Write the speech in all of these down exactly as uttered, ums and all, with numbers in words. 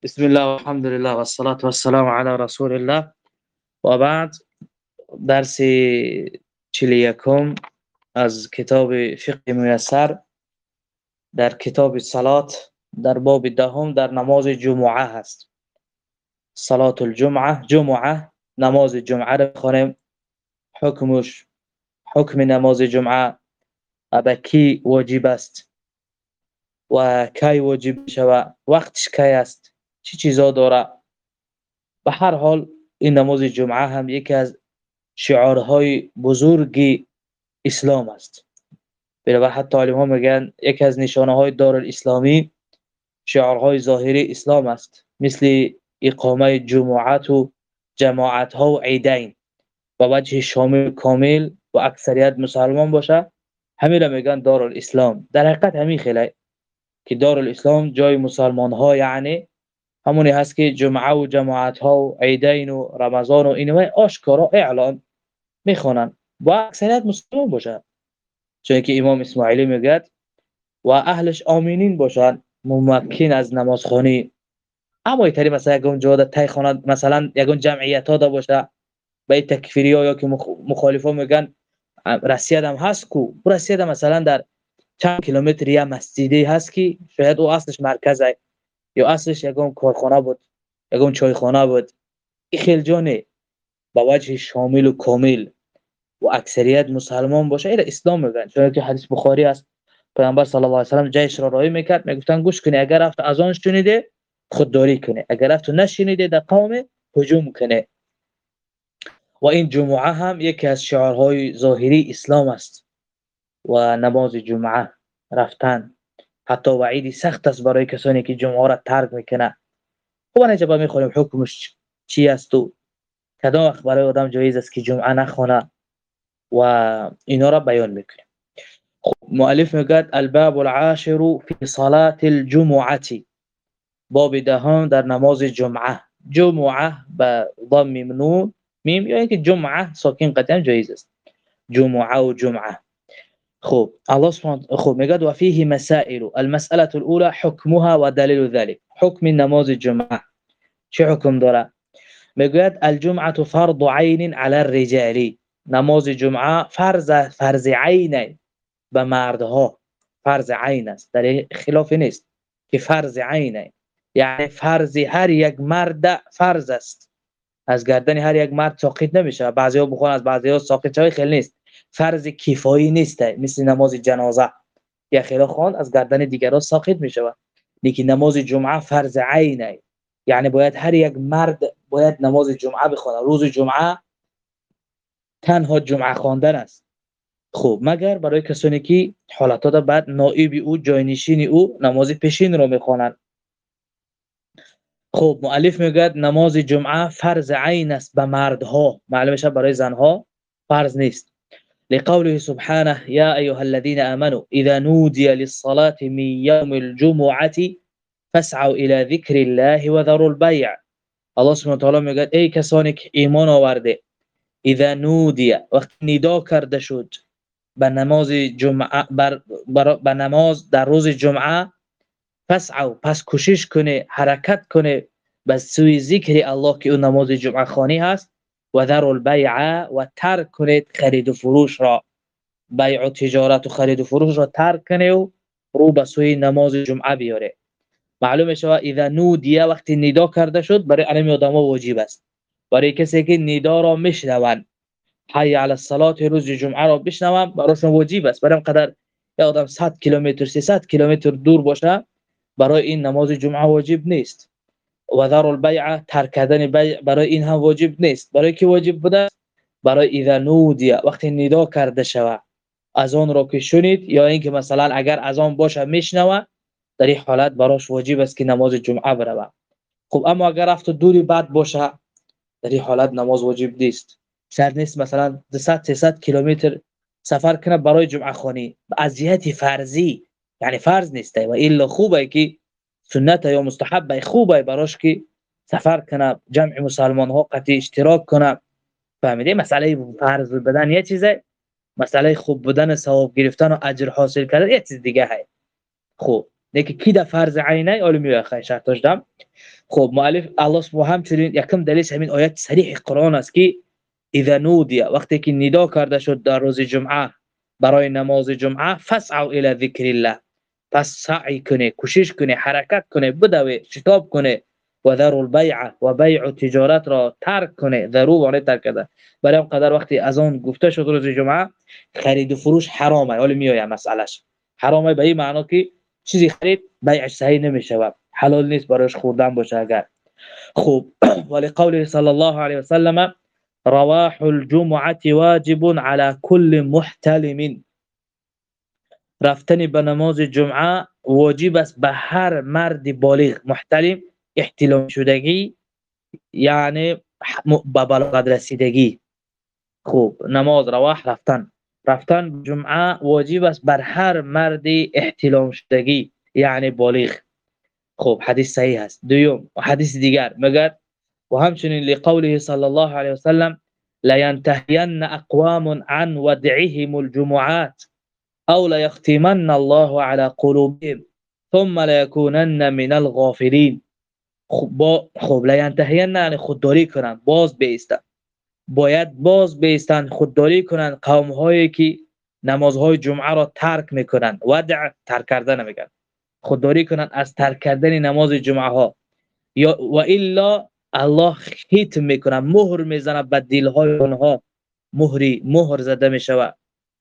بسم الله والحمد لله والصلاة والسلام على رسول الله و بعد. درس چهل و یکم از کتاب فقه میسر در کتاب صلات در باب دهم در نماز جمعه هست. صلات الجمعه، جمعه نماز جمعه را بخوانیم. حکمش، حکم نماز جمعه به کی واجب است و کی واجب شود، وقتش کی است، چی چیزا داره. به هر حال این نماز جمعه هم یکی از شعارهای بزرگ اسلام است. بنابر حتی علما میگن یکی از نشانه های دارالاسلامی شعارهای ظاهری اسلام است، مثل اقامه جمعات و جماعت ها و عیدین و وجه شامل کامل و اکثریت مسلمان باشه. همین را میگن دارالاسلام. در حقیقت همین خیلی که دارالاسلام جای مسلمان ها، یعنی همونی هست که جمعه و جماعت ها و عیدین و رمضان و اینوای آشکارا اعلان میخوانن و اکثریت مسلمان باشن، چون که امام اسماعیلی میگه و اهلش آمینین باشن، ممکن از نماز خوانی. اما اینطوری مثلا یگون جاده تای خواند، مثلا یگون جمعیت ها دا باشه به تکفیری ها یا که مخالفا میگن رسید هم هست کو رسید هم مثلا در چند کیلومتر یا مسجدی هست که شاید او اصلش مرکزه یا اصلش یگون کارخانه بود، یگون چایخانه بود. این خیلی جانه با وجه شامل و کامل و اکثریت مسلمان باشه، این اسلام میگن. چون که حدیث بخاری است، پیامبر صلی الله علیه و سلم جیش را راهی میکرد، میگفتن گوش کنی، اگر رفت اذان شنیده خودداری کنه، اگر رفت نشنیده در قوم هجوم کنه. و این جمعه هم یکی از شعارهای ظاهری اسلام است و نماز جمعه رفتن حتی وعیدی سخت است برای کسانی که جمعه را ترک میکنه. خب اینجا با میخونیم حکمش چی است و کدام وقت برای آدم جایز است که جمعه نخونه و اینا را بیان میکنیم. خب مؤلف میگه الباب العاشر فی صلاة الجمعه، باب دهم در نماز جمعه. جمعه به ضم میم میم یا اینکه جمعه ساکن قطعا جایز است، جمعه و جمعه. خب الله سبحانه خب میگه و فيه مسائل. المسألة الأولى حكمها ودليل ذلك. حکم نماز جمعه چه حکم داره؟ میگه الجمعه فرض عین علی الرجال. نماز جمعه فرض فرض عین به مردها، فرض عین است، در خلاف نیست که فرض عین یعنی فرض هر یک مرد فرض است، از گردن هر یک مرد ساقط نمیشه. بعضیا بخوان از بعضیا ساقط شوی، خیلی نیست، فرض کفایی نیست، مثل نماز جنازه یا خیلی خوان از گردن دیگران ساقط میشه. لیکن نماز جمعه فرض عین یعنی باید هر یک مرد باید نماز جمعه بخونه. روز جمعه تنها جمعه خواندن است. خب مگر برای کسانی که حالات بعد نائب او جاینشین او نماز پیشین رو میخوانند. خب مؤلف میگه نماز جمعه فرض عین است به مردها، معلومه شد برای زنها فرض نیست. لقوله سبحانه یا ایها الذين آمنوا اذا نودي للصلاة من يوم الجمعة فاسعوا الى ذكر الله وذروا البيع. الله سبحانه و تعالی میگه ای کسانی که ایمان آورده، اذا نودی وقت ندا کرده شد به نماز جمعه، بر, بر به نماز در روز جمعه، فسعوا پس کوشش کنه، حرکت کنه به سوی ذکر الله که اون نماز جمعه خوانی هست. و ذروا البیع و ترک کنید خرید و فروش را، بیع و تجارت و خرید و فروش را ترک کنه و رو به سوی نماز جمعه بیاره. معلومه شو اذا نودی وقت ندا کرده شد برای علم آدما واجب است. برای کسی که ندا را میشنوند، حی علی الصلاة روز جمعه را بشنوم، براشون واجب است. برای قدر یا آدم صد کیلومتر سیصد کیلومتر دور باشه برای این نماز جمعه واجب نیست. و ذر البیع ترک کردن بیع برای این هم واجب نیست. برای کی واجب بوده؟ برای اذا نودی وقتی ندا کرده شود، اذان را که شنید یا اینکه مثلا اگر اذان باشه میشنوه، در این حالت براش واجب است که نماز جمعه بره. خب اما اگر رفت دوری بعد باشه، در این حالت نماز واجب نیست. شرط نیست مثلا دویست سیصد کیلومتر سفر کنه برای جمعه خوانی از جهت فرضی، یعنی فرض نیست. و الا خوبه که سنت یا مستحب خوبه براش که سفر کنه، جمع مسلمان ها قطعی اشتراک کنه. فهمیده؟ مسئله فرض بدن یه چیزه، مسئله خوب بودن، ثواب گرفتن و اجر حاصل کردن یه چیز دیگه ہے. خب لیکن کی در فرض عینه علمی خیلی شرطش دم. خب مؤلف الله سبحانه همچنین یکم دلیل همین آیت صریح قرآن است که اذا نودی، وقتی که ندا کرده شد در روز جمعه برای نماز جمعه، فسعوا الی ذکر الله، پس سعی کنه، کوشش کنه، حرکت کنه، بدوه، شتاب کنه. و ذروا البیع، و بیع و تجارت را ترک کنه. ذرو معنی ترک کرده. برای اون قدر وقتی از آن گفته شد روز جمعه خرید و فروش حرامه، حالا میایم مسئلهش حرامه به این معنا که چیزی خرید بیعش صحیح نمیشه، حلال نیست برایش خوردن باشه اگر. خب ولی قوله صلی الله علیه و سلم رواح الجمعه واجب على كل محتلم، رفتن به نماز جمعه واجب است به هر مرد بالغ. محتلم احتلام شدگی یعنی به بلاغت رسیدگی. خب نماز رواح رفتن رفتن جمعه واجب است بر هر مرد احتلام شدگی یعنی بالغ. خب حدیث صحیح است. دوم حدیث دیگر میگه و همچنین لقوله صلی الله علیه و سلم لا ينتهين اقوام عن ودعهم الجمعات او لا يختمن الله على قلوبهم ثم لا يكونن من الغافلين. خب خب لا ينتهين یعنی خودداری کنن، باز بیستن، باید باز بیستن، خودداری کنن قوم هایی که نمازهای جمعه را ترک میکنن. ودع ترک کردن میگن، خودداری کنن از ترک کردن نماز جمعه ها، یا و الا الله ختم میکنه، مهر میزنه به دل های اونها، مهری مهر زده میشود.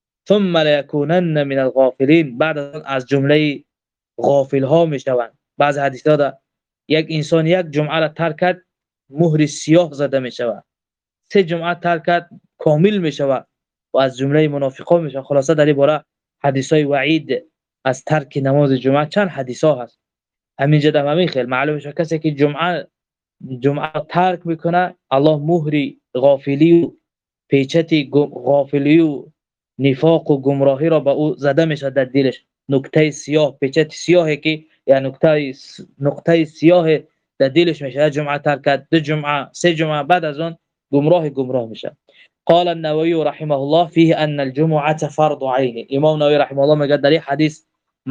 ثم لا يكونن من الغافلين، بعد از جمله غافل ها میشوند. بعض حدیث ها یک انسان یک جمعه را ترک کرد مهر سیاه زده میشود، سه جمعه ترک کرد کامل میشود و از جمله منافقان میشه. خلاصه در این باره حدیث های وعید از ترک نماز جمعه چند حدیث ها هست. همین جدا همین خیلی معلومه شد کسی که جمعه جمعه ترک میکنه الله مهری غافلی و پیچتی غافلی و نفاق و گمراهی را به او زده میشه در دلش. نقطه سیاه، پیچت سیاهی که یا نقطه نقطه سیاه در دلش میشه. جمعه ترک کرد، دو جمعه، سه جمعه، بعد از اون گمراه گمراه میشه. قال النووي رحمه الله فيه ان الجمعه فرض عين. امام نووي رحمه الله میگه در این حدیث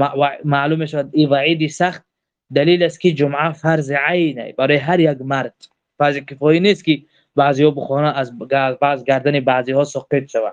معلومه شد این وعیدی سخت دلیل است که جمعه فرض عینه برای هر یک مرد. فرض کفایی نیست که بعضی‌ها بخونه از بعض گردن بعضی‌ها سقط شود.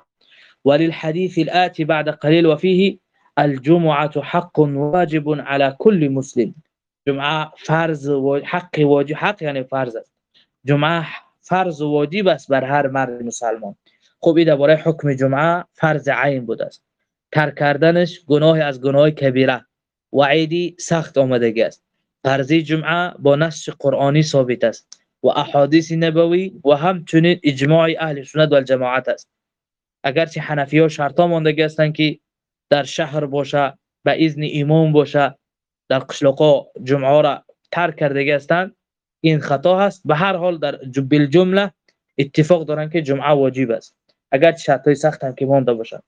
وللحديث الآتي بعد قليل وفيه الجمعة حق واجب على كل مسلم. جمعه فرض و حق واجب، حق یعنی فرض است. جمعه فرض و واجب است بر هر مرد مسلمان. خب این درباره حکم جمعه فرض عین بود است. ترک کردنش گناه از گناه کبیره، وعیدی سخت آمدگی است. فرضی جمعه با نص قرآنی ثابت است و احادیث نبوی و همچنین اجماع اهل سنت و الجماعت است. اگرچه حنفی ها شرطا ماندگی هستند که در شهر باشه، به اذن امام باشه، در قشلاقا جمعه را ترک کردگی هستند، این خطا هست. به هر حال در بالجمله اتفاق دارن که جمعه واجب است اگرچه شرطای سخت هم که مانده باشه.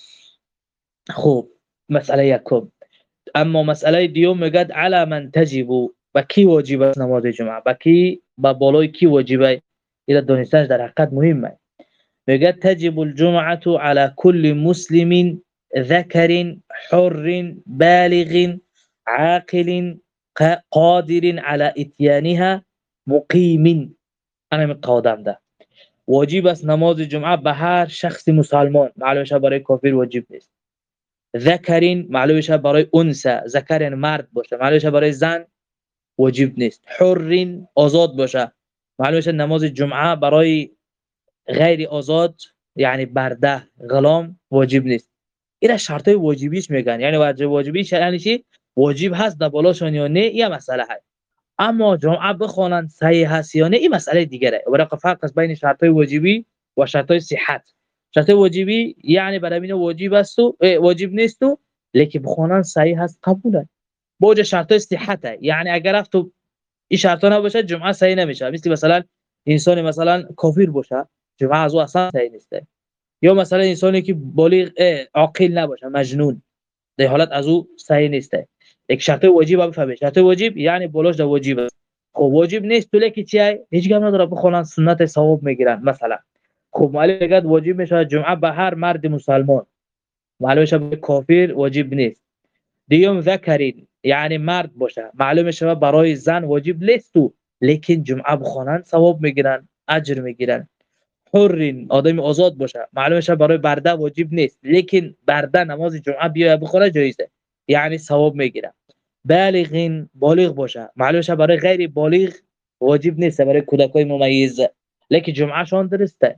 خب مسئله یکم. اما مسئله دیوم میگه علی من تجب، با کی واجب است نماز جمعه، با کی با بالای کی واجبه. این دانستنش در حقیقت مهمه. میگه تجب الجمعه على كل مسلم ذكر حر بالغ عاقل قادر على اتيانها مقیم. انا مقادم ده واجب است نماز جمعه به هر شخص مسلمان، معلومه شه برای کافر واجب نیست. ذکرین معلومه شه برای انثى، ذکر مرد باشه، معلومه شه برای زن واجب نیست. حرین آزاد باشه، معلومه شه نماز جمعه برای غیر آزاد یعنی برده غلام واجب نیست. اینا شرطای واجبیش میگن، یعنی واجب واجبیش یعنی چی؟ واجب هست در بالاشون یا نه، این مسئله هست. اما جمعه بخوانن صحیح هست یا نه این مسئله دیگره. برای فرق است بین شرطای واجبی و شرطای صحت. شرطای واجبی یعنی برای این واجب است و واجب نیست و لیکن بخوانن صحیح هست قبوله. باج شرطای صحت یعنی اگر رفت این شرطا نباشه جمعه صحیح نمیشه. مثل مثلا انسان مثلا کافر باشه جمعه از او اصلا صحیح نیست. یا مثلا انسانی که بالغ عاقل نباشه مجنون، در حالت از او صحیح نیست. یک شرط واجب بفهمید. شرط واجب یعنی بالاش در واجب است. خب واجب نیست تو لیکن چیه هیچ گم نداره بخونن سنت ثواب میگیرن مثلا. خب معلومه میگه واجب میشه جمعه به هر مرد مسلمان، معلومه شه به کافر واجب نیست. دیوم ذکرین یعنی مرد باشه معلوم شود برای زن واجب نیست و لیکن جمعه بخوانند ثواب میگیرن اجر میگیرن. حر آدم آزاد باشه معلوم شود برای برده واجب نیست لیکن برده نماز جمعه بیاید بخونه جایزه یعنی ثواب میگیره. بالغ بالغ باشه معلوم شود برای غیر بالغ واجب نیست برای کودکای ممیز لیکن جمعه شان درسته.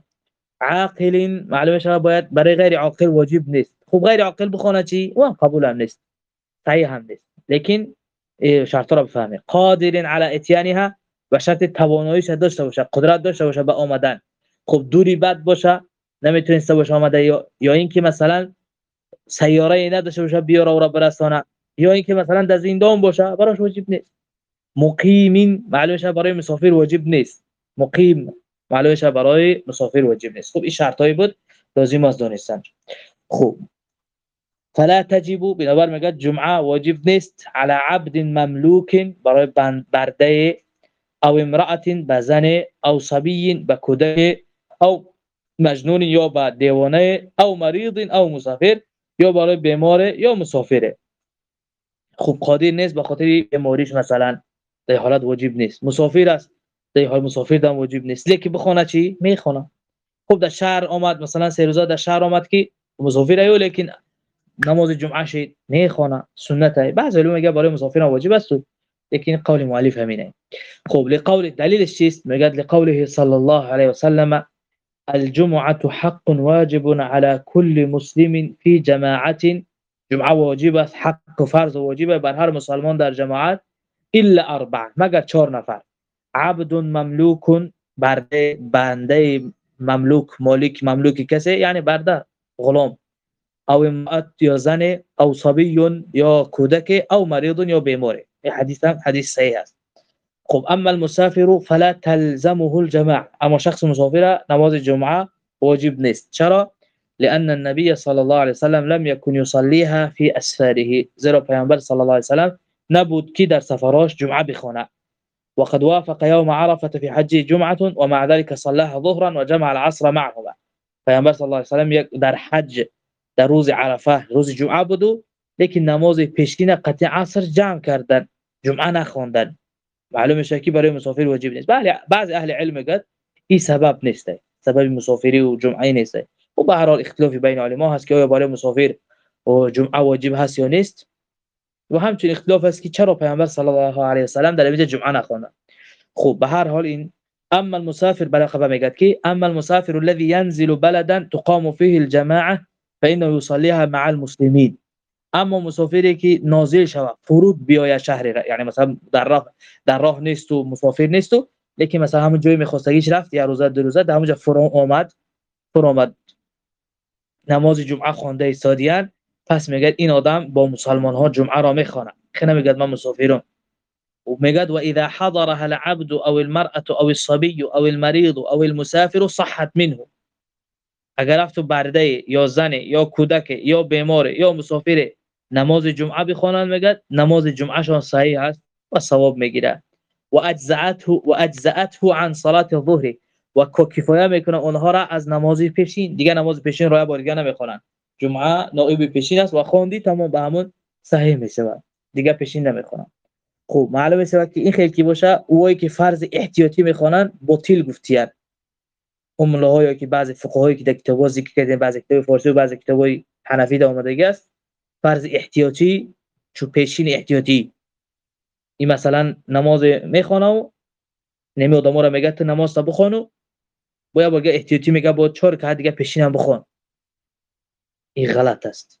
عاقل معلوم شود باید برای غیر عاقل واجب نیست. خب غیر عاقل بخونه چی و قبول هم نیست صحیح هم نیست لیکن شرط را بفهمید. قادر على اتیانها و شرط تواناییش داشته باشه قدرت داشته باشه به آمدن. خب دوری بد باشه نمیتونسته باشه آمده یا یا اینکه مثلا سیاره ای نداشته باشه بیاره او را برسانه یا اینکه مثلا در زندان باشه براش واجب نیست. مقیم معلومه برای مسافر واجب نیست. مقیم معلومه برای مسافر واجب نیست. خب این شرطایی بود لازم است دانستن. خب فلا تجب بنابر میگه جمعه واجب نیست على عبد مملوک برای برده او امرأة بزن او صبی بکودک او مجنون یا با دیوانه او مريض او مسافر یا برای بیمار یا مسافره. خب قادر نیست به خاطر بیماریش مثلا در حالت واجب نیست. مسافر است در حال مسافر دم واجب نیست لیکن بخونه چی میخونه. خب در شهر آمد مثلا سه روزه در شهر آمد که مسافر ایو لیکن نماز جمعه شید میخونه سنت ای بعضی علما میگه برای مسافران واجب است لیکن قول مؤلف همینه. خب لقول دلیلش چیست میگه لقوله صلی الله علیه و سلم الجمعه حق واجب على كل مسلم في جماعه جمعه واجب است حق و فرض واجب بر هر مسلمان در جماعت الا اربع مگر چهار نفر. عبد مملوک برده بنده مملوک مالک مملوک کسی یعنی برده غلام او امرأت یا زن او صبی یا کودک او مریض یا بیمار. این حدیث هم حدیث صحیح است. خب اما المسافر فلا تلزمه الجماعه اما شخص مسافر نماز جمعه واجب نیست. چرا؟ لان النبي صلى الله عليه وسلم لم يكن يصليها في اسفاره زیرا پیامبر صلی الله علیه وسلم نبود که در سفراش جمعه بخونه. وقد وافق يوم عرفه في حج جمعه ومع ذلك صلاها ظهرا وجمع العصر معهما. پیامبر صلی الله علیه وسلم در حج در روز عرفه روز جمعه بود لیکن نماز پیشین قطع عصر جمع کردن جمعه نخوندن. معلومه که برای مسافر واجب نیست. بله بعضی اهل علم میگن این سبب نیست سبب مسافری و جمعه نیست و به هر حال اختلافی بین علما هست که آیا برای مسافر و جمعه واجب هست یا نیست و همچنین اختلاف است که چرا پیامبر صلی الله علیه و سلم در اینجا جمعه نخوندن. خب به هر حال این اما المسافر برای خبر میگه که اما المسافر الذي ينزل بلدا تقام فيه الجماعه فانه يصليها مع المسلمين. اما مسافری که نازل شود فرود بیاید شهر یعنی مثلا در راه در راه نیست و مسافر نیست و لیکن مثلا همون جای میخواستگیش رفت یا روزه دو روزه در همونجا فرو آمد فرو آمد نماز جمعه خوانده ایستادیان پس میگه این آدم با مسلمان ها جمعه را میخونه خیلی میگه من مسافرم و میگه و اذا حضرها العبد او المرأة او الصبي او المريض او المسافر صحت منه. اگر رفت برده یا زن یا کودک یا بیمار یا مسافر نماز جمعه بخوانند میگه نماز جمعه شان صحیح است و ثواب میگیره. و اجزاته و اجزاته عن صلاه الظهر و کفایه میکنه اونها را از نماز پیشین دیگه نماز پیشین را بار دیگه نمیخوانند. جمعه نائب پیشین است و خواندی تمام به همون صحیح میشه دیگه پیشین نمیخوانند. خب معلومه است که این خیلی کی باشه اوایی که فرض احتیاطی میخوانند باطل گفتیان. املاهایی که بعضی فقهایی که در کتابا ذکر کردن بعضی کتاب فارسی و بعضی کتابای حنفی دا اومده است فرض احتیاطی چو پیشین احتیاطی این مثلا نماز میخوانه و نمی آدم‌ها را میگه تو نماز تا بخوانو باید بگه احتیاطی میگه با چهار که دیگه پیشین هم بخوان. این غلط است.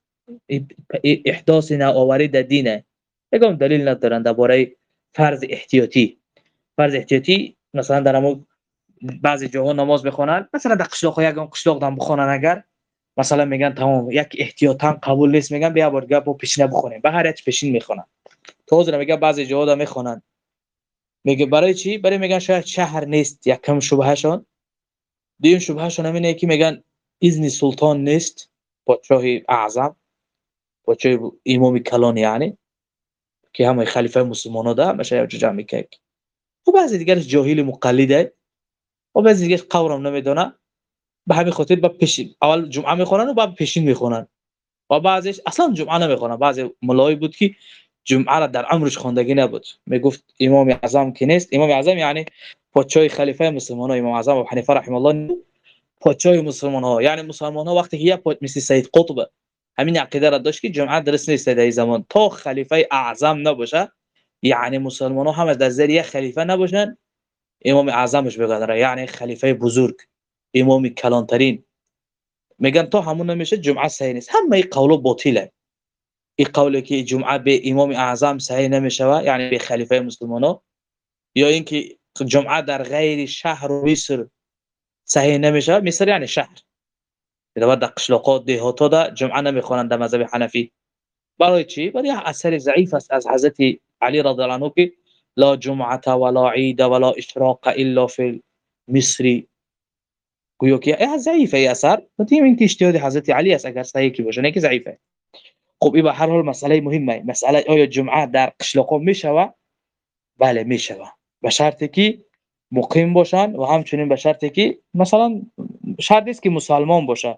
احداث نوآوری در دینه. میگم دلیل ندارن درباره فرض احتیاطی. فرض احتیاطی مثلا در همون بعضی جاها نماز بخونن مثلا در قشلاق ها یکم قشلاق دام بخونن اگر مثلا میگن تمام یک احتیاطاً قبول نیست میگن بیا برگه با پیشینه بخونیم به هر یک پیشین میخونن. تو حضور میگه بعضی جاها دا میخونن میگه برای چی؟ برای میگن شاید شهر نیست یکم شبههشون. دویم شبههشون همینه که میگن اذن سلطان نیست پادشاه اعظم پادشاه امام کلان یعنی که همه خلیفه مسلمان‌ها ده میشه جمع میکنه. و بعضی دیگر جاهل مقلده و بعضی دیگه قورم نمیدونه به همین خاطر با پیشین اول جمعه میخونن و بعد پیشین میخونن و بعضیش اصلا جمعه نمیخونن. بعضی ملای بود که جمعه را در عمرش خواندگی نبود. میگفت امام اعظم کی نیست. امام اعظم یعنی پادشاه خلیفه مسلمان ها. امام اعظم ابو حنیفه رحمه الله پادشاه مسلمان ها، یعنی مسلمان ها وقتی که یک پاد مثل سید قطب همین عقیده را داشت که جمعه درست نیست در این زمان تا خلیفه اعظم نباشه، یعنی مسلمان ها هم از در زیر یک خلیفه نباشن امام اعظمش بگذره، یعنی خلیفه بزرگ، امام کلانترین، میگن تا همون نمیشه جمعه صحیح نیست. همه این قول باطله. این قولی که جمعه به امام اعظم صحیح نمیشه یعنی به خلیفه مسلمان‌ها، یا اینکه جمعه در غیر شهر و مصر صحیح نمیشه. مصر یعنی شهر، در قشلاقات دهاتا ده جمعه نمیخوانند در مذهب حنفی. برای چی؟ برای اثر ضعیف است از حضرت علی رضی الله عنه که لا جمعه ولا عید ولا اشراق الا فی مصر. گویا که این ضعیفه ای اثر، متیم این که اجتهاد حضرت علی است اگر صحیح کی باشه، نه که ضعیفه. خب این به هر حال مسئله مهمه. مسئله آیا جمعه در قشلاق‌ها میشوه؟ بله میشوه، به شرطی که مقیم باشن و همچنین به شرطی که مثلا شرط نیست که مسلمان باشه،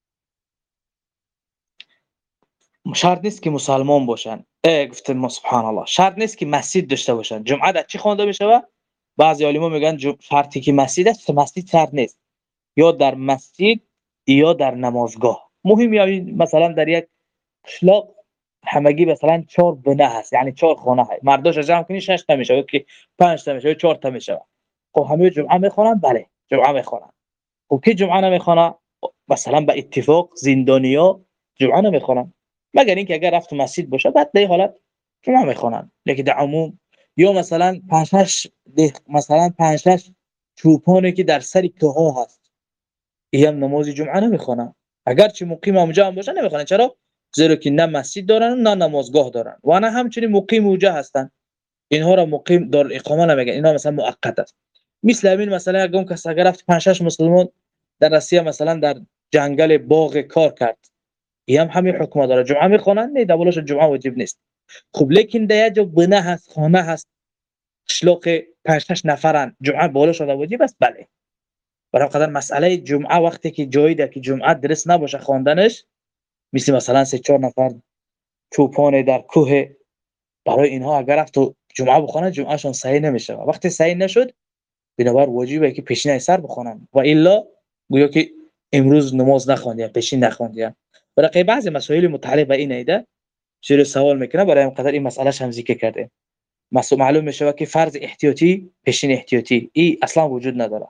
شرط نیست که مسلمان باشن. ای گفتم سبحان الله، شرط نیست که مسجد داشته باشن. جمعه در چی خوانده میشوه؟ بعضی علما میگن شرطی که مسجد است، مسجد شرط نیست، یا در مسجد یا در نمازگاه. مهم یعنی مثلا در یک قشلاق همگی مثلا چهار بنه هست، یعنی چهار خانه هست، مرداش جمع کنی شش تا میشه، که پنج تا میشه، چهار تا میشه. خب همه جمعه میخوانن؟ بله جمعه میخوانن. خب کی جمعه نمیخوانه؟ مثلا به اتفاق زندانیا جمعه نمیخوانن، مگر اینکه اگر رفت مسجد باشه بعد در حالت جمعه میخوانن. لیکن در عموم یا مثلا پنج شش مثلا پنج شش چوپانی که در سر کوه هست، اینم نماز جمعه نمیخوانن، اگر چه مقیم اونجا هم باشه نمیخوانن. چرا؟ زیرا که نه مسجد دارن نه نمازگاه دارن و نه همچنین مقیم اونجا هستن. اینها را مقیم دار اقامه نمیگن، اینا مثلا مؤقت است. مثل همین مثلا اگه کس اگر رفت پنج شش مسلمان در روسیه مثلا در جنگل باغ کار کرد، این هم همین حکم داره، جمعه میخوانن؟ نه دبلش جمعه واجب نیست. خب لیکن در جو بنا هست، خانه هست، قشلاق پنج شش نفرن، جمعه بالاش واجب است؟ بله. برای قدر مسئله جمعه وقتی که جایی ده که جمعه درست نباشه خواندنش، مثل مثلا سه چهار نفر چوپان در کوه، برای اینها اگر رفت جمعه بخونه جمعهشون صحیح نمیشه. وقتی صحیح نشد بنابر واجبه که پیشینه سر بخونن و الا گویا که امروز نماز نخوندیم، پیشین نخوندیم. برای بعضی مسائل متعلق به این ایده شروع سوال میکنه، برای اینقدر این مسئله هم ذکر کرده. مسئله معلوم میشه که فرض احتیاطی پیشین احتیاطی این اصلا وجود نداره.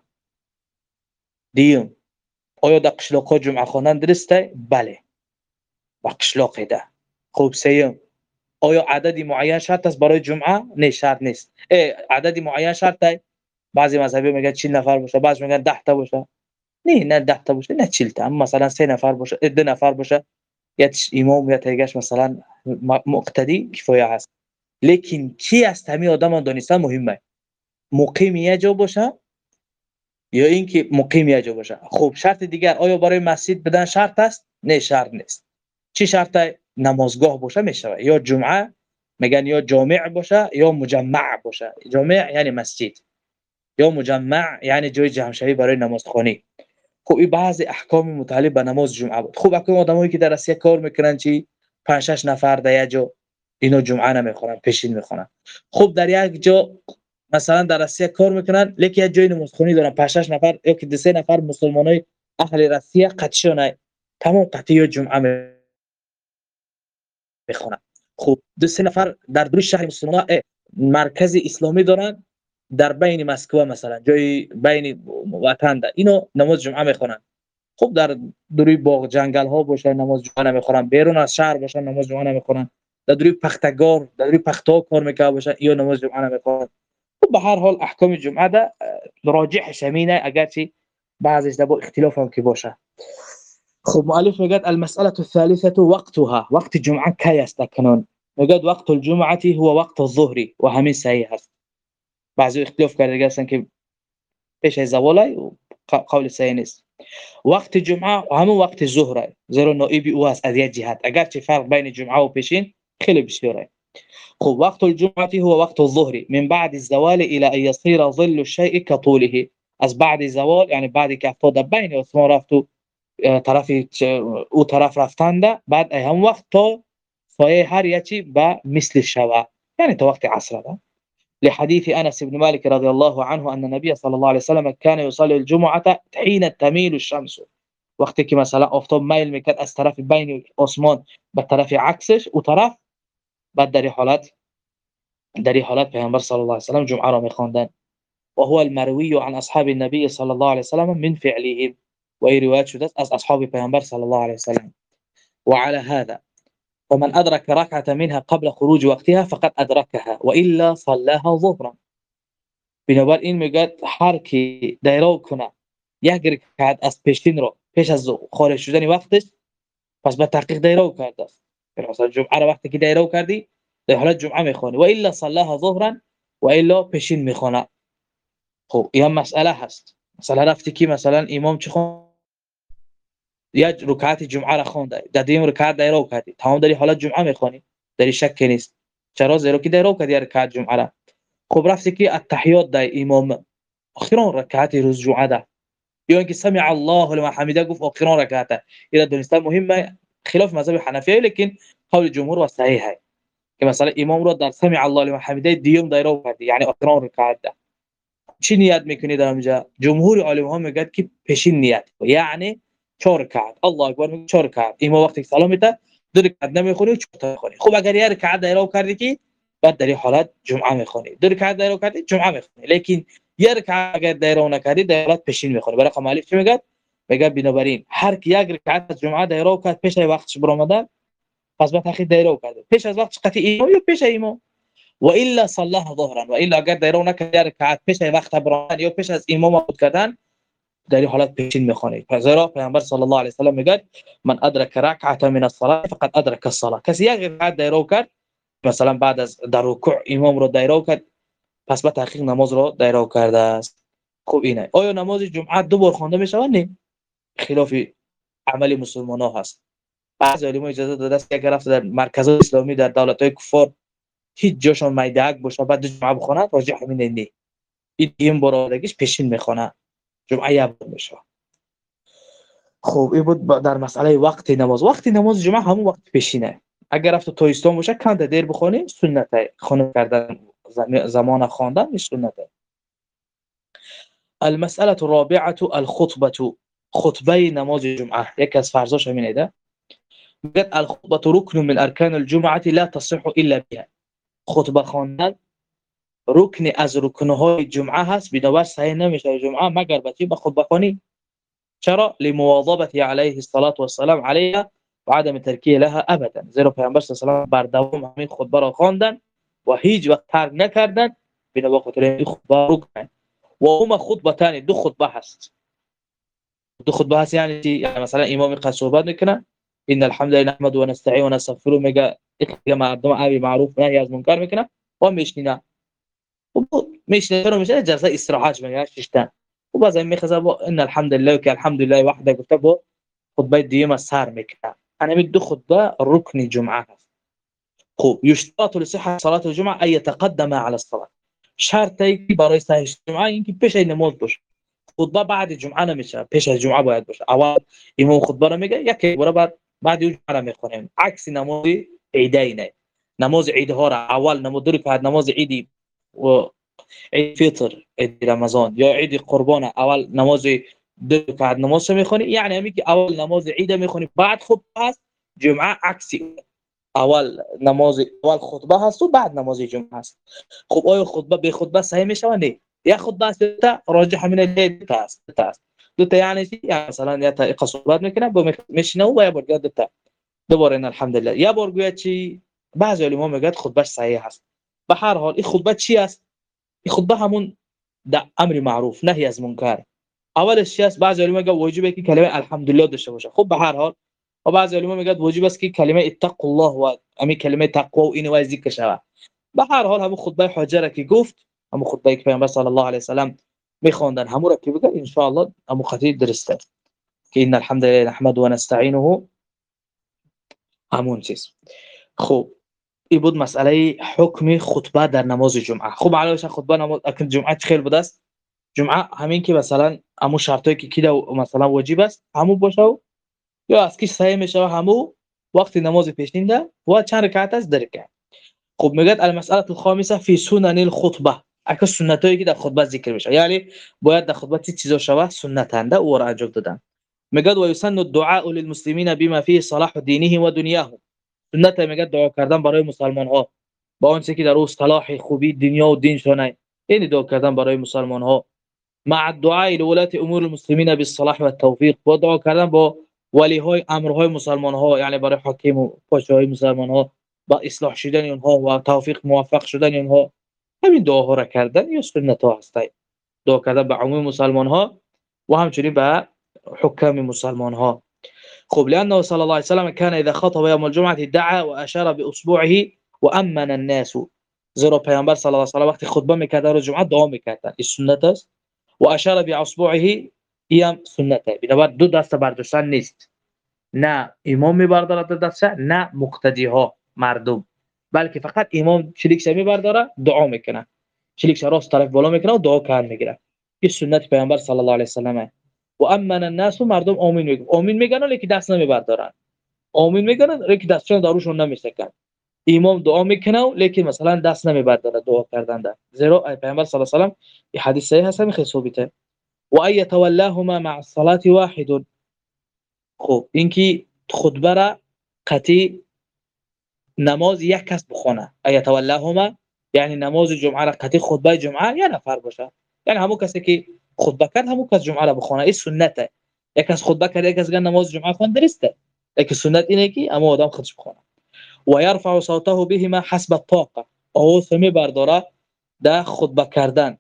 دیم آیا در قشلاق جمعه خواندن درسته؟ بله با قشلاق ده. خوب سیم آیا عددی معین شرط است برای جمعه؟ نه شرط نیست. عددی معین شرطه؟ بعضی مذهبی میگن چهل نفر باشه، بعضی میگن ده تا باشه. نه نه ده تا باشه، نه چهل تا، مثلا سه نفر باشه، دو نفر باشه، یا امام یا تیگش مثلا مقتدی کفایه هست. لیکن کی از همین آدم دانستن مهمه، مقیم یه جا باشه یا اینکه مقیم یه جا باشه. خب شرط دیگر آیا برای مسجد بدن شرط است؟ نه شرط نیست. چی شرطه؟ نمازگاه باشه میشه، یا جمعه میگن یا جامع باشه یا مجمع باشه. جامع یعنی مسجد، یا مجمع یعنی جای جمع شوی برای نمازخوانی. خب این بعضی احکام متعلق به نماز جمعه بود. خب اگه آدمایی که در روسیه کار میکنن چی پنج شش نفر در یک جا، اینا جمعه نمیخونن، پیشین میخونن. خب در یک جا مثلا در روسیه کار میکنن لیکن یک جای نمازخوانی دارن، پنج شش نفر یا که دو سه نفر مسلمانای اهل روسیه قطعشونه تمام قطعی جمعه میخونن. خب دو سه نفر در دور شهر مسلمان مرکز اسلامی دارن در بین مسکو مثلا جای بین وطن ده، اینو نماز جمعه میخونن. خب در دوری باغ جنگل ها باشه نماز جمعه نمیخونن، بیرون از شهر باشه نماز جمعه نمیخونن، در دوری پختگار در دوری پختا کار میکنه باشه یا نماز جمعه نمیخونن. خب به هر حال احکام جمعه ده راجح همینه، اگرچه بعضیش ده با اختلاف هم که باشه. خب مؤلف میگه المساله الثالثه وقتها، وقت جمعه کی است کنون؟ میگه وقت الجمعه هو وقت الظهر و همین صحیح است. بعضی اختلاف کرده هستن که پیش از زوال، قول صحیح نیست. وقت جمعه همون وقت ظهر، زیرا نائب او است از یک جهت، اگرچه فرق بین جمعه و پیشین خیلی بسیاره. خب وقت الجمعه هو وقت الظهر من بعد الزوال الى ان يصير ظل الشيء كطوله، از بعد زوال یعنی بعد که افتاد بین عثمان رفت و طرف او طرف رفتند، بعد هم وقت تا سایه هر یکی به مثل شوه، یعنی تا وقت عصر ده. لحديث أنس بن مالك رضي الله عنه أن النبي صلى الله عليه وسلم كان يصلي الجمعة حين تميل الشمس، وقتی که مثلا آفتاب میل میکرد از طرف بین آسمان به طرف عکسش و طرف، بعد در این حالت در این حالت پیامبر صلی الله علیه و سلم جمعه را می‌خواندند. و هو المروي عن اصحاب النبي صلی الله علیه و سلم من فعلهم، و این روایت شده از اصحاب پیامبر صلی الله علیه و سلم. وعلى هذا فمن أدرك ركعة منها قبل خروج وقتها فقد أدركها وإلا صلاها ظهرا. بنابراین میگه هر کی دیرو کنه یک رکعت از پیشین رو پیش از خارج شدن وقتش، پس به تحقیق دیرو کرده است. مثلا جمعه رو وقتی که دیرو کردی در حالت جمعه میخوانی، و الا صلاها ظهرا، و الا پیشین میخونه. خب این مسئله هست. مثلا رفتی که مثلا امام چه خوند، یک رکعت جمعه را خونده، در دیم رکعت دیرو کردی، تمام در حالت جمعه میخوانی، در شک نیست. چرا؟ زیرا که دیرو کردی رکعت جمعه را. خب رفتی که التحیات در امام آخران رکعت روز جمعه ده، یا اینکه سمع الله لمن حمده گفت آخران رکعت، این دونستان مهمه، خلاف مذهب حنفیه، لیکن قول جمهور و صحیحه که مثلا امام رو در سمع الله لمن حمده دیوم دایره کردی، یعنی آخران رکعت ده. چی نیت میکنی در اینجا؟ جمهور علما ها میگن که پیشین نیت، یعنی چهار رکعت الله اکبر میگه چهار رکعت، امام وقتی سلام میده دو رکعت نمیخونی چهار تا میخونی. خب اگر یک رکعت دایره کردی که بعد در این حالت جمعه میخونی، دو رکعت دایره کردی جمعه میخونی، لیکن یک رکعت اگر دایره نکردی در حالت پیشین میخونی. برای رقم الف چی میگه؟ میگه بنابراین هر کی یک رکعت از جمعه دایره کرد پیش از وقتش برآمده، پس به تاخیر دایره کرده پیش از وقتش قطعی امام یا پیش امام، و الا صلاها ظهرا، و الا اگر دایره نکرد رکعت پیش از وقت برآمد یا پیش از امام بود کردن، در این حالت پیشین میخونی. پس را پیامبر صلی الله علیه و سلم میگه من ادرک رکعه من الصلاه فقد ادرک الصلاه. کسی یک رکعت دایره کرد مثلا بعد از در رکوع امام رو دایره کرد، پس به تحقیق نماز رو دایره کرده است. خوب اینه. آیا نماز جمعه دو بار خوانده میشه؟ نه، خلاف عمل مسلمان ها هست. بعضی علما اجازه داده است که اگر رفت در مرکز اسلامی در دولت‌های کفار هیچ جاشون میدهک باشه بعد جمعه بخونه، راجع همین نه، این این برادگیش پیشین میخونه، جمعه یک بار میشه. خب این بود در مسئله وقت نماز. وقت نماز جمعه همون وقت پیشینه. اگر رفت تایستان باشه کند دیر بخونی سنته، خونه کردن زمان خواندن سنته. المسألة الرابعة الخطبة، خطبه نماز جمعه یک از فرضاش همینه ده. میگه الخطبه رکن من ارکان الجمعه لا تصح الا بها. خطبه خواندن رکن از رکنهای جمعه هست، بنابر صحیح نمیشه جمعه مگر با چی؟ با خطبه خوانی. چرا؟ لمواظبت علیه الصلاة والسلام علیها و عدم ترکیه لها ابدا. زیرا پیامبر صلی الله علیه و آله بر دوام همین خطبه را خواندن و هیچ وقت ترک نکردن، بنابر خاطر این خطبه رکن. و هما خطبتان، دو خطبه هست. دو خطبه هست یعنی چی؟ یعنی مثلا امام قد صحبت میکنه ان الحمد لله نحمده و نستعین و نستغفره، میگه اقام مردم امر معروف نهی از منکر میکنه و میشنینا و میشنه رو میشه جلسه استراحت میگه ششتن، و بعد میخزه با ان الحمد لله که الحمد لله وحده گفته با خطبه دیگه سر میکنه. انا دو خطبه رکن جمعه هست. خب یشترط لصحه صلاه الجمعه ان يتقدم على الصلاه. شرطی برای صحیح جمعه اینکه پیش نماز باشه. خطبه بعد جمعه نمیشه، پیش از جمعه باید باشه. اول امام خطبه رو میگه یکی بار بعد بعد جمعه رو میخونیم، عکس نماز عیدین. نماز عیدها را اول نماز دو رکعت نماز عیدی و عید فطر عید رمضان یا عید قربان اول نماز دو رکعت نماز میخونی، یعنی همین که اول نماز عید میخونی بعد خطبه هست. جمعه عکسی، اول نماز اول خطبه هست و بعد نماز جمعه هست. خب آیا خطبه به خطبه صحیح میشه و نه؟ یا خطبه است تا راجح من دو تا است تا است دو تا، یعنی یعنی مثلا یا تا صحبت میکنه با میشنه و یا بار دو تا دوباره ان الحمدلله یا بار گویا چی. بعضی علما میگن خطبه صحیح است. به هر حال این خطبه چی است؟ این خطبه همون د امر معروف نهی از منکر. اولش چی است؟ بعضی علما میگن واجبه که کلمه الحمدلله داشته باشه. خب به هر حال و بعضی علما میگن واجب است که کلمه اتقوا الله و امی کلمه تقوا و این و ذکر شود. به هر حال همون خطبه حجه را که گفت، همون خطبه که پیامبر صلی الله علیه و سلم میخواندن همون را که بگه ان شاء الله همون خطیب درسته که ان الحمد لله نحمده و نستعینه همون چیز. خب این بود مسئله حکم خطبه در نماز جمعه. خب علاوه خطبه نماز اکن جمعه خیلی بود است. جمعه همین که مثلا همون شرطایی که کیدا مثلا واجب است همون باشه یا از کی صحیح میشه همون وقتی نماز پیشین ده و چند رکعت است؟ ده رکعت. خب میگه المساله الخامسه فی سنن الخطبه، اگه سنتایی که در خطبه ذکر بشه، یعنی باید در خطبه چی چیزا شوه سنتنده او را انجام دادن. میگه و یسن الدعاء للمسلمین بما فيه صلاح دینهم و دنیاهم، سنت میگه دعا کردن برای مسلمان ها با اون چیزی که در او صلاح خوبی دنیا و دینشونه، یعنی دعا کردن برای مسلمان ها. مع الدعاء لولاة امور المسلمین بالصلاح و التوفیق، با دعا کردن با ولی های امرهای مسلمان ها، یعنی برای حاکم و پادشاهای مسلمان ها با اصلاح شدن اونها و توفیق موفق شدن اونها، همین دعاها را کردن یا سنت ها هستند. دعا کردن به عموم مسلمان ها و همچنین به حکام مسلمان ها. خب لانه صلی الله علیه و سلم كان اذا خطب يوم الجمعه دعا واشار باصبعه وامن الناس، زیرا پیامبر صلی الله علیه و سلم وقتی خطبه میکرد روز جمعه دعا میکرد، این سنت است. و اشار باصبعه، این سنته، بنابر دو دست برداشتن نیست، نه امام میبردارد دو دست، نه مقتدی ها مردم، بلکه فقط امام چلیکش میبرداره دعا میکنه، چلیکش راست طرف بالا میکنه و دعا کار میگیره. این سنت پیامبر صلی الله علیه و سلم. و امن الناس، مردم آمین میگن، آمین میگن ولی دست نمیبردارن، آمین میگن ولی دستشون داروشون نمیسکن. امام دعا میکنه ولی مثلا دست نمیبرداره دعا کردن ده، زیرا پیامبر صلی الله علیه و سلم این حدیث صحیح هست خیلی ثابته. و ای تولاهما مع الصلاه واحد، خب اینکه خطبه را قطعی نماز یک کس بخونه، ای تولاهما یعنی نماز جمعه را قطعی خطبه جمعه یک نفر باشه، یعنی همون کسی که خطبه کرد همون کس جمعه را بخونه، این سنته. یک کس خطبه کرد یک کس نماز جمعه خوند درسته، لیکن سنت اینه که اما آدم خودش بخونه. و یرفع صوته بهما حسب الطاقه، آواز می برداره در خطبه کردن،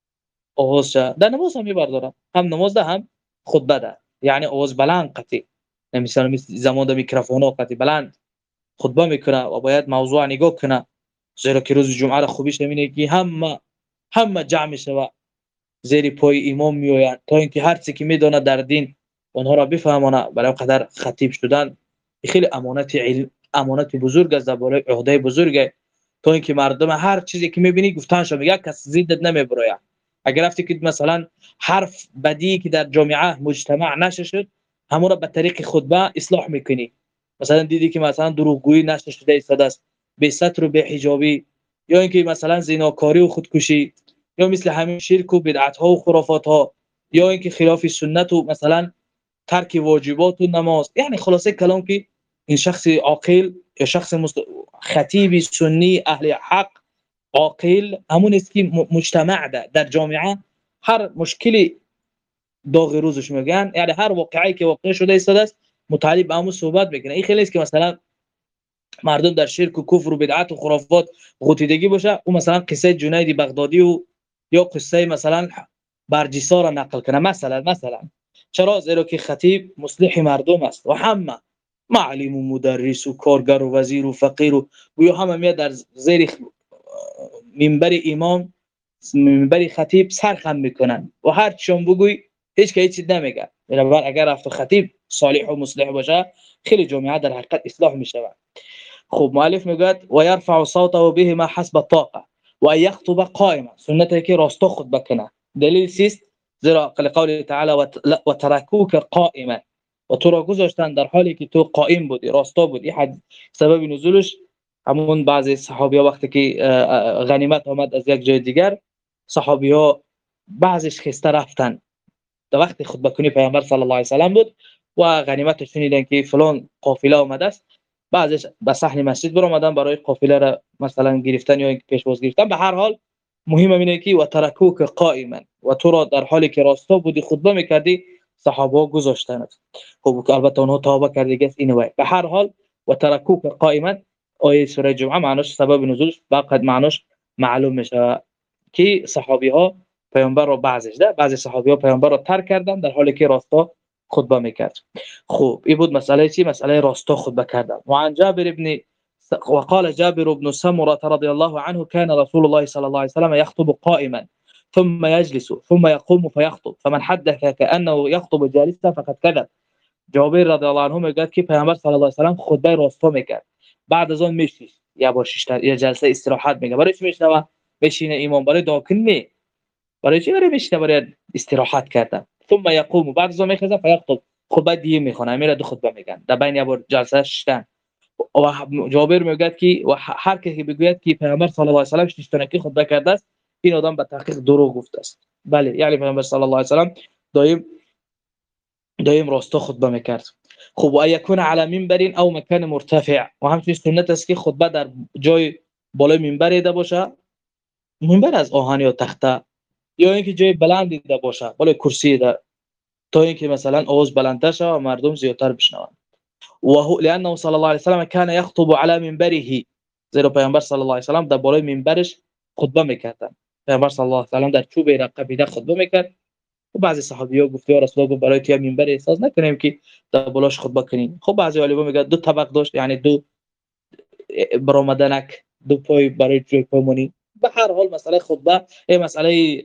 آواز در نماز هم می برداره، هم نماز ده هم خطبه ده، یعنی آواز بلند قطعی، مثلا مثل زمان در میکروفون ها قطعی بلند خطبه میکنه و باید موضوع نگاه کنه، زیرا که روز جمعه را خوبیش همینه که همه همه جمع میشوه زیر پای امام میآیند تا اینکه هر چیزی که میدونه در دین اونها را بفهمونه. برای قدر خطیب شدن خیلی امانت علم، امانت بزرگ است، بالای عهده بزرگه، تا اینکه مردم هر چیزی که میبینی گفتنشو میگه، کس زیدت نمیبره. اگر رفتی که مثلا حرف بدی که در جامعه مجتمع نشه شد، همون را به طریق خطبه اصلاح میکنی. مثلا دیدی که مثلا دروغگویی نشه شده ایستاده است، به ستر و به حجابی، یا اینکه مثلا زیناکاری و خودکشی، یا مثل همین شرک و بدعت ها و خرافات ها، یا اینکه خلاف سنت و مثلا ترک واجبات و نماز، یعنی خلاصه کلام که این شخص عاقل یا شخص مست... خطیب سنی اهل حق عاقل همون است که مجتمع ده در جامعه هر مشکلی داغ روزش میگن، یعنی هر واقعی که واقع شده ایستاده است متعلق به همون صحبت میکنه. این خیلی است که مثلا مردم در شرک و کفر و بدعت و خرافات غوطیدگی باشه، او مثلا قصه جنید بغدادی و یا قصه مثلا برجسا را نقل کنه، مثلا مثلا چرا؟ زیرا که خطیب مصلح مردم است و همه معلم و مدرس و کارگر و وزیر و فقیر و گویا همه میاد در زیر منبر امام، منبر خطیب سرخم میکنن و هر چون بگوی هیچ که هیچ نمیگه. بنابراین اگر رفت خطیب صالح و مصلح باشه خیلی جامعه در حقیقت اصلاح میشه. خب مؤلف میگه و یرفع صوته بهما حسب الطاقه و یخطب قائما، سنته که راستا خطبه کنه. دلیل چیست؟ زیرا قول تعالی و ترکوک قائما، و تو را گذاشتن در حالی که تو قائم بودی، راستا بودی. حد سبب نزولش همون بعضی صحابی‌ها وقتی که غنیمت آمد از یک جای دیگر، صحابی‌ها بعضیش خسته رفتن، در وقت خطبه کنی پیامبر صلی الله علیه و سلم بود و غنیمت شنیدن که فلان قافله آمده است، بعضیش به صحن مسجد بر آمدن برای قافله را مثلا گرفتن یا پیشواز گرفتن. به هر حال مهم اینه که و ترکوک قائما، و تو را در حالی که راستا بودی خطبه میکردی صحابه گذاشتند. خب البته اونها توبه کردگی است. اینو به هر حال و ترکوک قائما آیه سوره جمعه معناش سبب نزولش فقط معناش معلوم میشه که صحابی ها پیامبر را بعضیش ده بعضی صحابی ها پیامبر را ترک کردن در حالی که راستا خطبه میکرد. خب این بود مسئله چی؟ مسئله راستا خطبه کردن. وعن جابر ابن وقال جابر بن سمرة رضي الله عنه كان رسول الله صلى الله عليه وسلم يخطب قائما ثم يجلس ثم يقوم فيخطب فمن حدث كأنه يخطب جالسا فقد كذب. جابر رضی الله عنه میگه که پیامبر صلی الله علیه و سلم خطبه راستا میکرد، بعد از اون میشید یا با شش یا جلسه استراحت میگه. برای چی میشنوه؟ بشینه امام برای دعا کنی؟ برای چی برای میشینه؟ برای استراحت کردن. ثم يقوم، بعد از اون میخزه فیخطب، خطبه دیگه میخونه، میره دو خطبه میگن در بین یه بار جلسه شدن و جابر میگه که و هر کسی بگوید که پیامبر صلی الله علیه و سلم شش تنکی خطبه کرده است، این آدم به تحقیق دروغ گفته است. بله، یعنی پیامبر صلی الله علیه و سلم دائم دائم راستا خطبه میکرد. خب و یکون علی منبر او مکان مرتفع، و همچنین سنت است که خطبه در جای بالای منبر ایده باشه، منبر از آهن یا تخته، یا اینکه جای بلند ایده باشه، بالای کرسی ایده، تا اینکه مثلا آواز بلندتر شه و مردم زیادتر بشنوند. و هو لانه صلی الله علیه و سلم كان يخطب على منبره، زیرا پیامبر صلی الله علیه و سلم در بالای منبرش خطبه میکردن. پیامبر صلی الله علیه و سلم در چوب رقبیده خطبه میکرد. و بعضی صحابی‌ها گفت یا رسول الله برای تو منبر احساس نکنیم که در بالاش خطبه کنیم. خب بعضی علما میگن دو طبق داشت، یعنی دو برآمدنک، دو پای برای جای پایمانی. به هر حال مسئله خطبه، این مسئله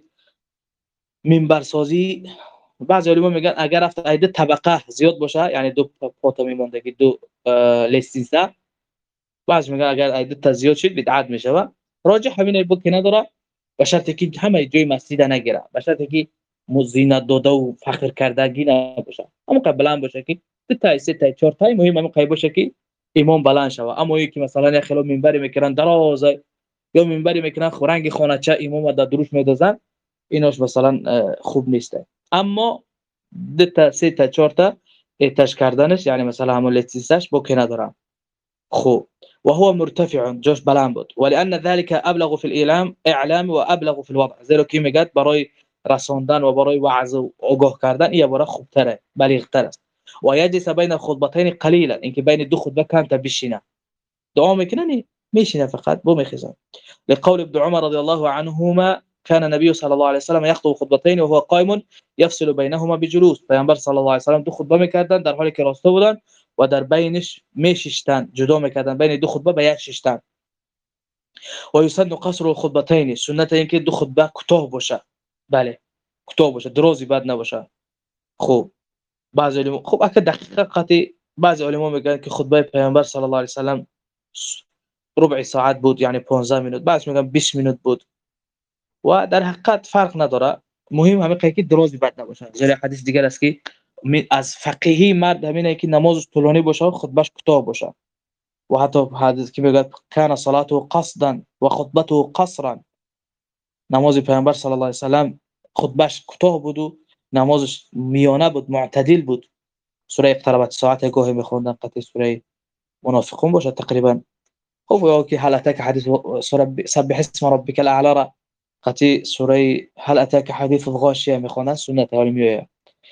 منبر سازی، بعضی علما میگن اگر رفت ایده طبقه زیاد باشه، یعنی دو پاتا میمونده که دو لستیزه، بعضی میگن اگر ایده زیاد شد بدعت میشه. و راجح همین بود که نداره، به شرطی که همه جای مسجد نگیره، به شرطی که مزینت داده و فخر کردگی نباشه. اما قبلا باشه که دو تا سه تا چهار تا مهم، اما قیب باشه که امام بلند شوه. اما یکی مثلا خلاف منبری میکنن دراز، یا منبری میکنن خورنگ خانه چه امام در دروش میدازن، ایناش مثلا خوب نیسته. اما دو تا سه تا چهار تا اتش کردنش، یعنی مثلا همون لتیسش با که ندارم. خب وهو مرتفع، جوش بلند بود. ولأن ذلك ابلغ في الاعلام اعلام و ابلغ في الوضع، زیرا که میگه برای رساندن و برای وعظ و آگاه کردن این برای خوبتره، بلیغتر است. و یجلس بین الخطبتين قليلا، اینکه بین دو خطبه کم تا بشینه، دعا میکنه میشینه فقط بو میخزن. لقول ابن عمر رضي الله عنهما كان النبي صلى الله عليه وسلم يخطب خطبتين وهو قائم يفصل بينهما بجلوس، پیامبر صلی الله علیه و سلم دو خطبه میکردن در حالی که راسته بودن و در بینش میششتن، جدا میکردن بین دو خطبه به یک ششتن. و یسن قصر الخطبتين، سنت اینکه دو خطبه کوتاه باشه، بله کوتاه باشه، درازی بد نباشه. خب بعضی علما خب اگه دقیقه قطعی، بعضی علما میگن که خطبه پیامبر صلی الله علیه و سلم ربع ساعت بود، یعنی پانزده مینوت، بعضی میگن بیست مینوت بود. و در حقیقت فرق نداره، مهم همین که درازی بد نباشه. زیرا حدیث دیگر است که از فقیهی مرد همینه که نمازش طولانی باشه و خطبهش کوتاه باشه. و حتی حدیث که میگه کان صلاته قصدا و خطبته قصرا، نماز پیامبر صلی الله علیه و سلم خطبهش کوتاه بود و نمازش میانه بود، معتدل بود. سوره اقتربت ساعت گاهی میخوندن قطعه سوره منافقون باشه تقریبا. خب یا که هل اتاک حدیث سوره سبح اسم ربک الاعلى را قطعه سوره هل اتاک حدیث الغاشیه میخوندن، سنت علمیه.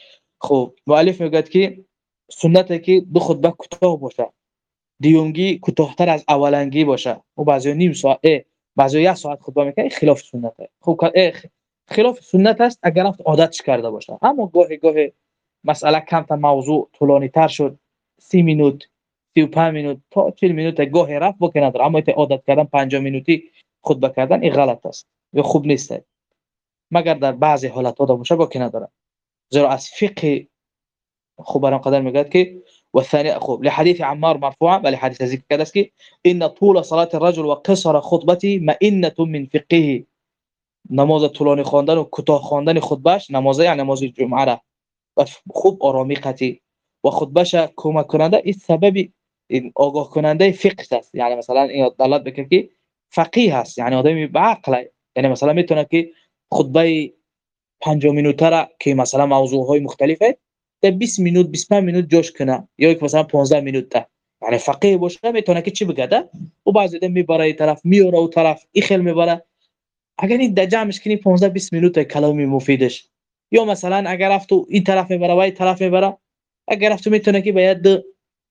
خب مؤلف میگه که سنته که دو خطبه کوتاه باشه، دیونگی کوتاه‌تر از اولنگی باشه. و بعضی نیم ساعت، بعضی یک ساعت خطبه میکنه، خلاف سنته. خب خلاف سنت است اگر رفت عادتش کرده باشه. اما گاهی گاهی مسئله کم تا موضوع طولانی تر شد، سی مینوت، سی و پنج مینوت تا چهل مینوت گاهی رفت با که نداره. اما ایت عادت کردن پنجاه مینوتی خطبه کردن این غلط است و خوب نیست، مگر در بعضی حالات ها باشه با که نداره. زیرا از فقه خوب برام قدر میگه که والثاني خب لحديث عمار مرفوعا، بل حديث ذكر كذا اسكي ان طول صلاه الرجل وقصر خطبته مئنه من فقهه، نماز طولانی خواندن و کوتاه خواندن خطبهش، نماز یعنی نماز جمعه را خوب آرامی قطعی و خطبهش کمک کننده، این سبب این آگاه کننده فقه است. یعنی مثلا این دلالت بکنه که فقیه است، یعنی آدمی با عقل. یعنی مثلا میتونه که خطبه پنجاه مینوته را که مثلا موضوعهای مختلفه در بیست مینوت بیست و پنج مینوت جوش کنه، یا یک مثلا پانزده مینوت ده، یعنی فقیه باشه میتونه که چی بگه. و بعضی دم میبره این طرف میوره اون طرف، این خیل میبره. اگر این در جمعش کنی پانزده بیست مینوت کلامی مفیدش، یا مثلا اگر رفتو این طرف میبره و این طرف میبره، اگر رفتو میتونه که باید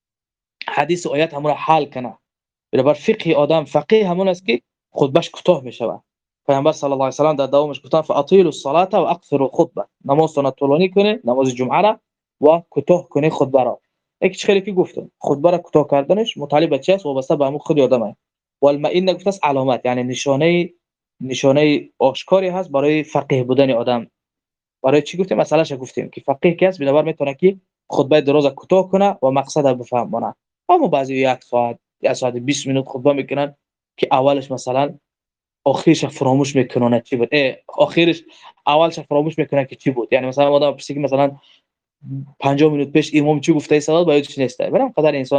حدیث و آیات همون حل کنه. بنابر فقه آدم فقیه همون است که خطبهش کوتاه میشود. پیامبر صلی الله علیه و سلم در دوامش گفتن فاطیلوا الصلاه و اقصروا الخطبه، نمازتون طولانی کنه، نماز جمعه را، و کوتاه کنه خطبه را. یک خیلی که گفتم خطبه را کوتاه کردنش متعلق به چی است؟ وابسته به همون خود آدمه. والمئن گفت است علامت، یعنی نشانه نشانه آشکاری هست برای فقیه بودن آدم. برای چی گفتیم؟ مسئلهش گفتیم که فقیه کی است، بنابر میتونه که خطبه دراز کوتاه کنه و مقصد رو بفهمونه. اما بعضی یک ساعت یک ساعت بیست مینوت خطبه میکنن که اولش مثلا آخرش فراموش میکنه چی بود، آخرش اولش فراموش میکنه که چی بود. یعنی مثلا آدم پرسی که مثلا پنجاه مینوت پیش امام چی گفته صلات باید چی نیست، برام قدر انسان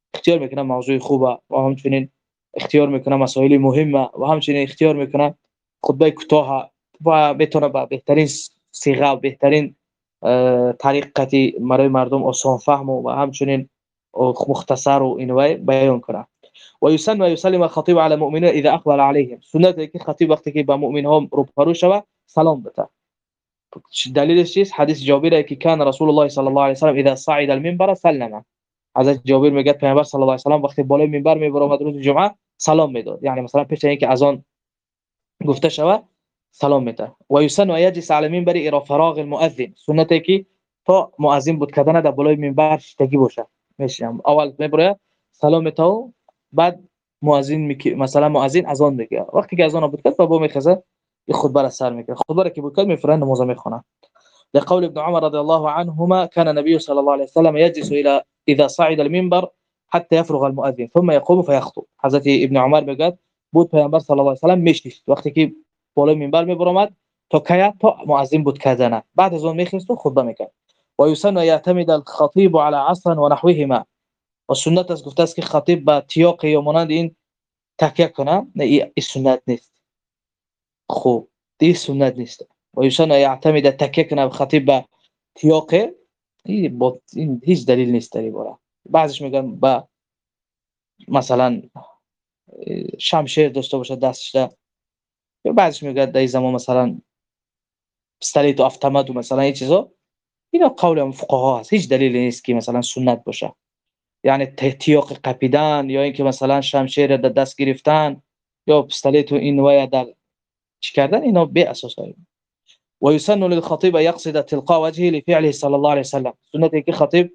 اختیار میکنه موضوع خوبه و همچنین اختیار میکنه مسائل مهمه و همچنین اختیار میکنه خطبه کوتاه و بتونه با بهترین صیغه و بهترین طریقتی برای مردم آسان فهم و همچنین مختصر و اینوای بیان کنه. و یسن و یسلم الخطیب علی المؤمنین اذا اقبل علیهم، سنته که خطیب وقتی که با مؤمن ها روبرو شود سلام بده. دلیلش چیست؟ حدیث جابر که کان رسول الله صلی الله علیه و سلم اذا صعد المنبر سلم. حضرت جابر میگه پیامبر صلی الله علیه و سلم وقتی بالای منبر میبرد روز جمعه سلام میداد، یعنی مثلا پیش اینکه اذان گفته شود سلام میده. و یسن و یجلس علی المنبر الى فراغ المؤذن، سنته که تا مؤذن بود کردن در بالای منبر شتگی باشه میشم اول میبره سلام میده، بعد مؤذن میگه مثلا مؤذن اذان میگه، وقتی که اذان بود کرد بابا میخزه خطبه را سر میکنه، خطبه را که بود کرد میفرن نماز میخونه. لقول ابن عمر رضي الله عنهما كان النبي صلى الله عليه وسلم يجلس الى اذا صعد المنبر حتى يفرغ المؤذن ثم يقوم فيخطب. حضرت ابن عمر میگه بود پیامبر صلی الله علیه و سلم میشنید وقتی که بالای منبر میبرمد تا که تا مؤذن بود کردن، بعد از اون میخواست و خطبه میکرد. و یسن یعتمد الخطیب على عصا ونحوهما، و سنت است گفته است که خطیب با تیاق یا مانند این تکیه کنه، نه این سنت نیست. خوب این سنت نیست. و یسن یعتمد تکیه کنه خطیب با تیاق، این هیچ دلیل نیست در این باره. بعضیش میگن با مثلا شمشیر داشته باشه دستش، یا بعضیش میگن در این زمان مثلا پستالیت و автомат و مثلا این چیزا، اینا قول فقها هست، هیچ دلیلی نیست که مثلا سنت باشه. یعنی تیاق قپیدن یا اینکه مثلا شمشیر در دست گرفتن یا پستالیت و این ویا در چی کردن، اینا بی اساس هست. و یسن للخطیب یقصد تلقاء وجهه لفعله صلی الله علیه و سلم، سنت که خطیب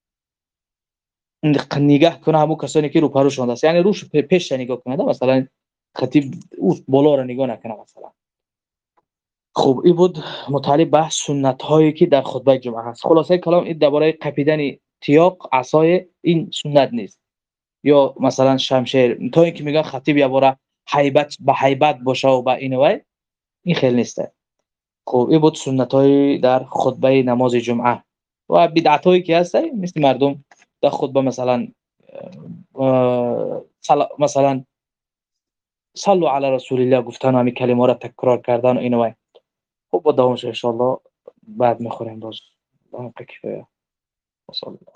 نگاه کنه همون کسانی که رو پروشونده است، یعنی روش پیش نگاه کنه، مثلا خطیب او بالا رو نگاه نکنه مثلا. خب این بود متعلق به سنت هایی که در خطبه جمعه هست. خلاصه کلام این درباره قپیدن تیاق عصای این سنت نیست، یا مثلا شمشیر تا اینکه میگن خطیب یا باره هیبت به هیبت باشه و با اینوای این خیلی نیست. خب این بود سنت های در خطبه نماز جمعه. و بدعت هایی که هست مثل مردم در خطبه مثلا مثلا صلوا علی رسول الله گفتن و همین کلمه را تکرار کردن و اینوای. خب با دوامش ان شاء الله بعد میخوریم باز. الله کفایه.